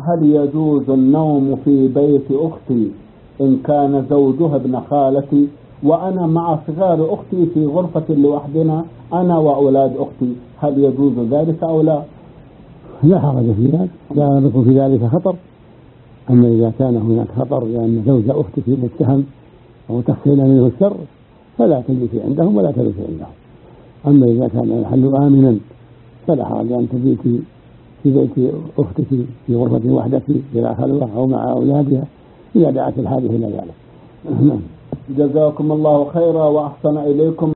هل يجوز النوم في بيت أختي إن كان زوجها ابن خالتي وأنا مع صغار أختي في غرفة لوحدنا أنا وأولاد أختي، هل يجوز ذلك أو لا؟ لا حرج في ذلك، لا يكون في ذلك خطر. أما إذا كان هناك خطر لأن زوج أختك متهم أو تخشين منه الشر فلا تجلسي عندهم ولا تجلسي عندهم. أما إذا كان الحل آمنا فلا حرج أن تبيتي في بيت أختك في غرفة وحدك بلا خلوة أو مع أولادها إذا دعت الحاجة إلى ذلك. جزاكم الله خيرا وأحسن إليكم.